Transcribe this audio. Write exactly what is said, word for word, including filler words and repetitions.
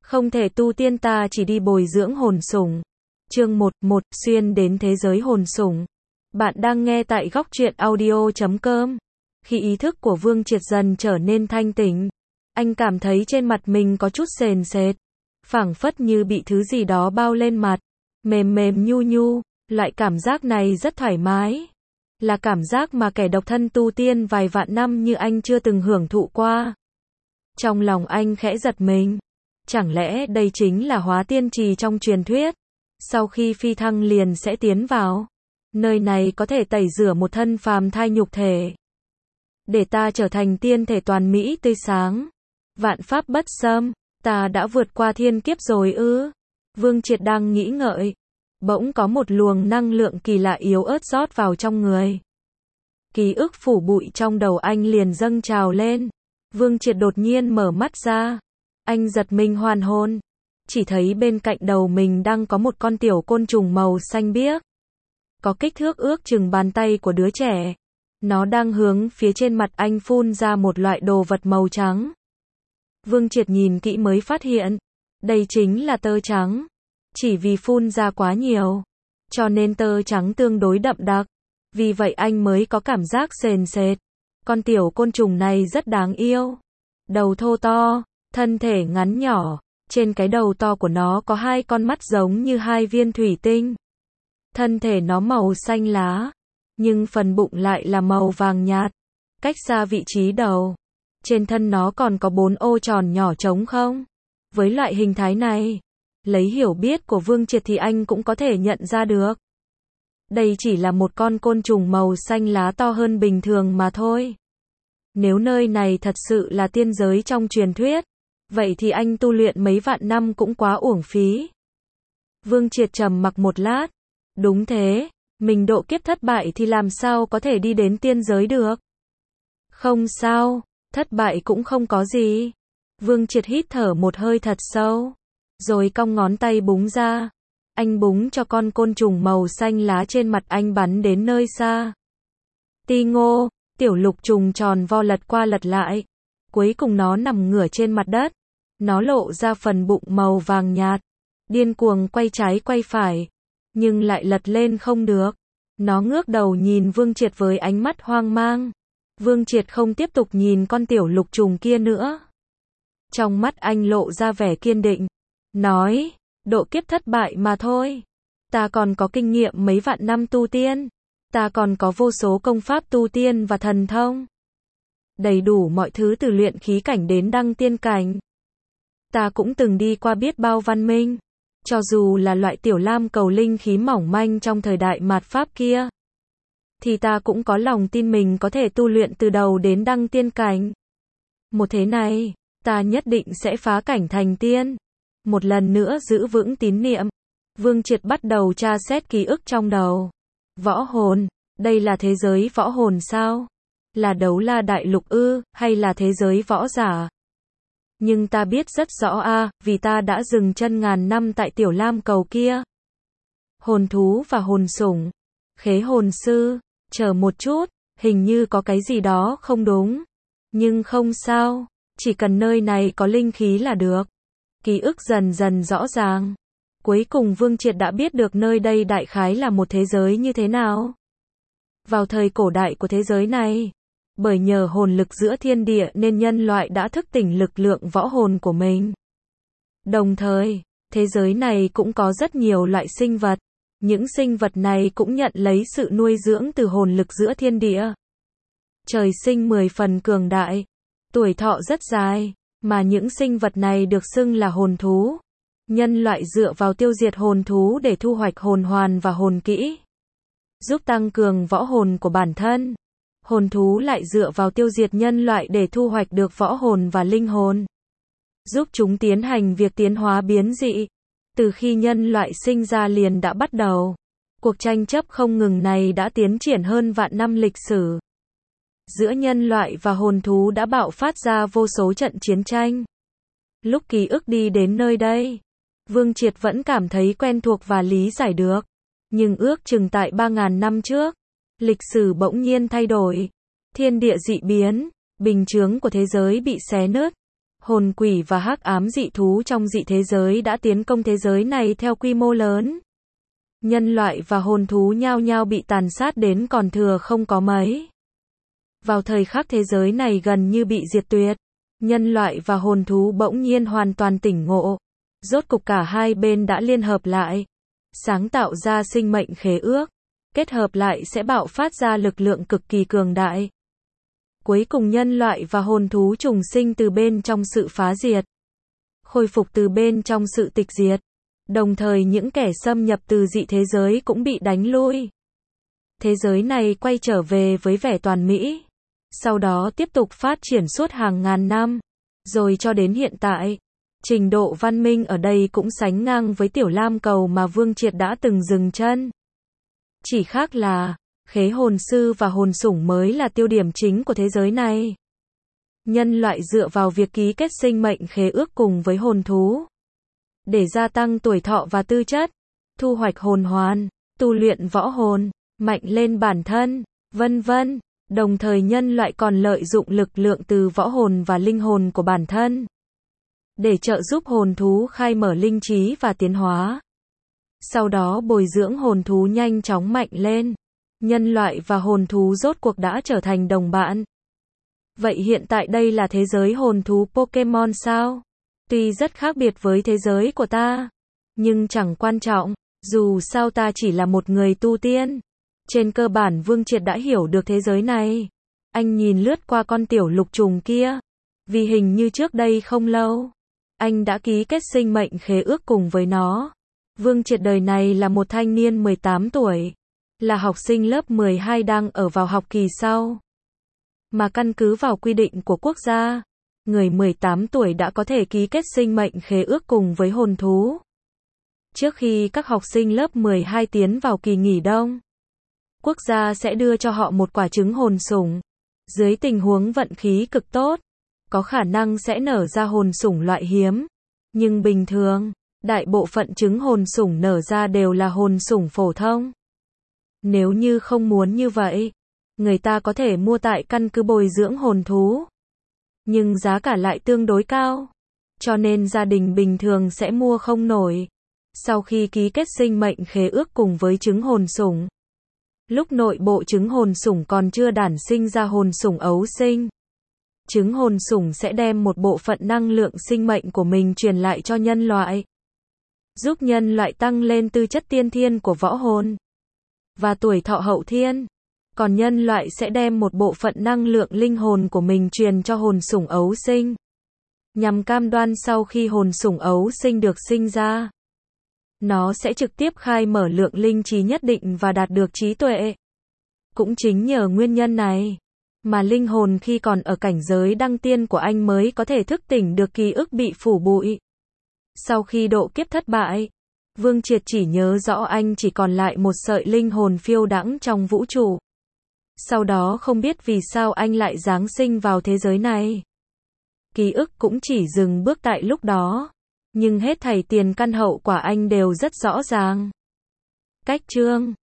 Không thể tu tiên ta chỉ đi bồi dưỡng hồn sủng. Chương một, một, xuyên đến thế giới hồn sủng. Bạn đang nghe tại góc truyện audio chấm com. Khi ý thức của Vương Triệt dần trở nên thanh tỉnh, anh cảm thấy trên mặt mình có chút sền sệt, phảng phất như bị thứ gì đó bao lên mặt, mềm mềm nhu nhu, loại cảm giác này rất thoải mái. Là cảm giác mà kẻ độc thân tu tiên vài vạn năm như anh chưa từng hưởng thụ qua. Trong lòng anh khẽ giật mình. Chẳng lẽ đây chính là hóa tiên trì trong truyền thuyết? Sau khi phi thăng liền sẽ tiến vào. Nơi này có thể tẩy rửa một thân phàm thai nhục thể. Để ta trở thành tiên thể toàn mỹ tươi sáng. Vạn pháp bất xâm, ta đã vượt qua thiên kiếp rồi ư? Vương Triệt đang nghĩ ngợi. Bỗng có một luồng năng lượng kỳ lạ yếu ớt rót vào trong người. Ký ức phủ bụi trong đầu anh liền dâng trào lên. Vương Triệt đột nhiên mở mắt ra. Anh giật mình hoàn hồn. Chỉ thấy bên cạnh đầu mình đang có một con tiểu côn trùng màu xanh biếc. Có kích thước ước chừng bàn tay của đứa trẻ. Nó đang hướng phía trên mặt anh phun ra một loại đồ vật màu trắng. Vương Triệt nhìn kỹ mới phát hiện. Đây chính là tơ trắng. Chỉ vì phun ra quá nhiều, cho nên tơ trắng tương đối đậm đặc. Vì vậy anh mới có cảm giác sền sệt. Con tiểu côn trùng này rất đáng yêu. Đầu thô to, thân thể ngắn nhỏ. Trên cái đầu to của nó có hai con mắt giống như hai viên thủy tinh. Thân thể nó màu xanh lá, nhưng phần bụng lại là màu vàng nhạt. Cách xa vị trí đầu, trên thân nó còn có bốn ô tròn nhỏ trống không. Với loại hình thái này, lấy hiểu biết của Vương Triệt thì anh cũng có thể nhận ra được. Đây chỉ là một con côn trùng màu xanh lá to hơn bình thường mà thôi. Nếu nơi này thật sự là tiên giới trong truyền thuyết, vậy thì anh tu luyện mấy vạn năm cũng quá uổng phí. Vương Triệt trầm mặc một lát. Đúng thế, mình độ kiếp thất bại thì làm sao có thể đi đến tiên giới được? Không sao, thất bại cũng không có gì. Vương Triệt hít thở một hơi thật sâu. Rồi cong ngón tay búng ra. Anh búng cho con côn trùng màu xanh lá trên mặt anh bắn đến nơi xa. Ti ngô, tiểu lục trùng tròn vo lật qua lật lại. Cuối cùng nó nằm ngửa trên mặt đất. Nó lộ ra phần bụng màu vàng nhạt. Điên cuồng quay trái quay phải. Nhưng lại lật lên không được. Nó ngước đầu nhìn Vương Triệt với ánh mắt hoang mang. Vương Triệt không tiếp tục nhìn con tiểu lục trùng kia nữa. Trong mắt anh lộ ra vẻ kiên định. Nói, độ kiếp thất bại mà thôi. Ta còn có kinh nghiệm mấy vạn năm tu tiên. Ta còn có vô số công pháp tu tiên và thần thông. Đầy đủ mọi thứ từ luyện khí cảnh đến đăng tiên cảnh. Ta cũng từng đi qua biết bao văn minh. Cho dù là loại tiểu lam cầu linh khí mỏng manh trong thời đại mạt Pháp kia. Thì ta cũng có lòng tin mình có thể tu luyện từ đầu đến đăng tiên cảnh. Một thế này, ta nhất định sẽ phá cảnh thành tiên. Một lần nữa giữ vững tín niệm. Vương Triệt bắt đầu tra xét ký ức trong đầu. Võ hồn, đây là thế giới võ hồn sao? Là đấu la đại lục ư, hay là thế giới võ giả? Nhưng ta biết rất rõ a, à, vì ta đã dừng chân ngàn năm tại tiểu lam cầu kia. Hồn thú và hồn sủng. Khế hồn sư, chờ một chút, hình như có cái gì đó không đúng. Nhưng không sao, chỉ cần nơi này có linh khí là được. Ký ức dần dần rõ ràng. Cuối cùng Vương Triệt đã biết được nơi đây đại khái là một thế giới như thế nào. Vào thời cổ đại của thế giới này, bởi nhờ hồn lực giữa thiên địa nên nhân loại đã thức tỉnh lực lượng võ hồn của mình. Đồng thời, thế giới này cũng có rất nhiều loại sinh vật. Những sinh vật này cũng nhận lấy sự nuôi dưỡng từ hồn lực giữa thiên địa. Trời sinh mười phần cường đại, tuổi thọ rất dài. Mà những sinh vật này được xưng là hồn thú. Nhân loại dựa vào tiêu diệt hồn thú để thu hoạch hồn hoàn và hồn kỹ, giúp tăng cường võ hồn của bản thân. Hồn thú lại dựa vào tiêu diệt nhân loại để thu hoạch được võ hồn và linh hồn, giúp chúng tiến hành việc tiến hóa biến dị. Từ khi nhân loại sinh ra liền đã bắt đầu. Cuộc tranh chấp không ngừng này đã tiến triển hơn vạn năm lịch sử. Giữa nhân loại và hồn thú đã bạo phát ra vô số trận chiến tranh. Lúc ký ức đi đến nơi đây, Vương Triệt vẫn cảm thấy quen thuộc và lý giải được. Nhưng ước chừng tại ba ngàn năm trước, lịch sử bỗng nhiên thay đổi. Thiên địa dị biến, bình chướng của thế giới bị xé nứt. Hồn quỷ và hắc ám dị thú trong dị thế giới đã tiến công thế giới này theo quy mô lớn. Nhân loại và hồn thú nhao nhao bị tàn sát đến còn thừa không có mấy. Vào thời khắc thế giới này gần như bị diệt tuyệt, nhân loại và hồn thú bỗng nhiên hoàn toàn tỉnh ngộ. Rốt cục cả hai bên đã liên hợp lại, sáng tạo ra sinh mệnh khế ước, kết hợp lại sẽ bạo phát ra lực lượng cực kỳ cường đại. Cuối cùng nhân loại và hồn thú trùng sinh từ bên trong sự phá diệt, khôi phục từ bên trong sự tịch diệt. Đồng thời những kẻ xâm nhập từ dị thế giới cũng bị đánh lui. Thế giới này quay trở về với vẻ toàn mỹ. Sau đó tiếp tục phát triển suốt hàng ngàn năm. Rồi cho đến hiện tại, trình độ văn minh ở đây cũng sánh ngang với Tiểu Lam Cầu mà Vương Triệt đã từng dừng chân. Chỉ khác là, khế hồn sư và hồn sủng mới là tiêu điểm chính của thế giới này. Nhân loại dựa vào việc ký kết sinh mệnh khế ước cùng với hồn thú, để gia tăng tuổi thọ và tư chất, thu hoạch hồn hoàn, tu luyện võ hồn, mạnh lên bản thân, vân vân. Đồng thời nhân loại còn lợi dụng lực lượng từ võ hồn và linh hồn của bản thân, để trợ giúp hồn thú khai mở linh trí và tiến hóa. Sau đó bồi dưỡng hồn thú nhanh chóng mạnh lên. Nhân loại và hồn thú rốt cuộc đã trở thành đồng bạn. Vậy hiện tại đây là thế giới hồn thú Pokemon sao? Tuy rất khác biệt với thế giới của ta, nhưng chẳng quan trọng, dù sao ta chỉ là một người tu tiên. Trên cơ bản Vương Triệt đã hiểu được thế giới này. Anh nhìn lướt qua con tiểu lục trùng kia. Vì hình như trước đây không lâu, anh đã ký kết sinh mệnh khế ước cùng với nó. Vương Triệt đời này là một thanh niên mười tám tuổi. Là học sinh lớp mười hai đang ở vào học kỳ sau. Mà căn cứ vào quy định của quốc gia, người mười tám tuổi đã có thể ký kết sinh mệnh khế ước cùng với hồn thú. Trước khi các học sinh lớp mười hai tiến vào kỳ nghỉ đông, quốc gia sẽ đưa cho họ một quả trứng hồn sủng. Dưới tình huống vận khí cực tốt, có khả năng sẽ nở ra hồn sủng loại hiếm. Nhưng bình thường, đại bộ phận trứng hồn sủng nở ra đều là hồn sủng phổ thông. Nếu như không muốn như vậy, người ta có thể mua tại căn cứ bồi dưỡng hồn thú. Nhưng giá cả lại tương đối cao, cho nên gia đình bình thường sẽ mua không nổi. Sau khi ký kết sinh mệnh khế ước cùng với trứng hồn sủng, lúc nội bộ trứng hồn sủng còn chưa đản sinh ra hồn sủng ấu sinh, trứng hồn sủng sẽ đem một bộ phận năng lượng sinh mệnh của mình truyền lại cho nhân loại, giúp nhân loại tăng lên tư chất tiên thiên của võ hồn và tuổi thọ hậu thiên. Còn nhân loại sẽ đem một bộ phận năng lượng linh hồn của mình truyền cho hồn sủng ấu sinh, nhằm cam đoan sau khi hồn sủng ấu sinh được sinh ra, nó sẽ trực tiếp khai mở lượng linh trí nhất định và đạt được trí tuệ. Cũng chính nhờ nguyên nhân này, mà linh hồn khi còn ở cảnh giới đăng tiên của anh mới có thể thức tỉnh được ký ức bị phủ bụi. Sau khi độ kiếp thất bại, Vương Triệt chỉ nhớ rõ anh chỉ còn lại một sợi linh hồn phiêu đãng trong vũ trụ. Sau đó không biết vì sao anh lại giáng sinh vào thế giới này. Ký ức cũng chỉ dừng bước tại lúc đó. Nhưng hết thảy tiền căn hậu quả anh đều rất rõ ràng. Cách chương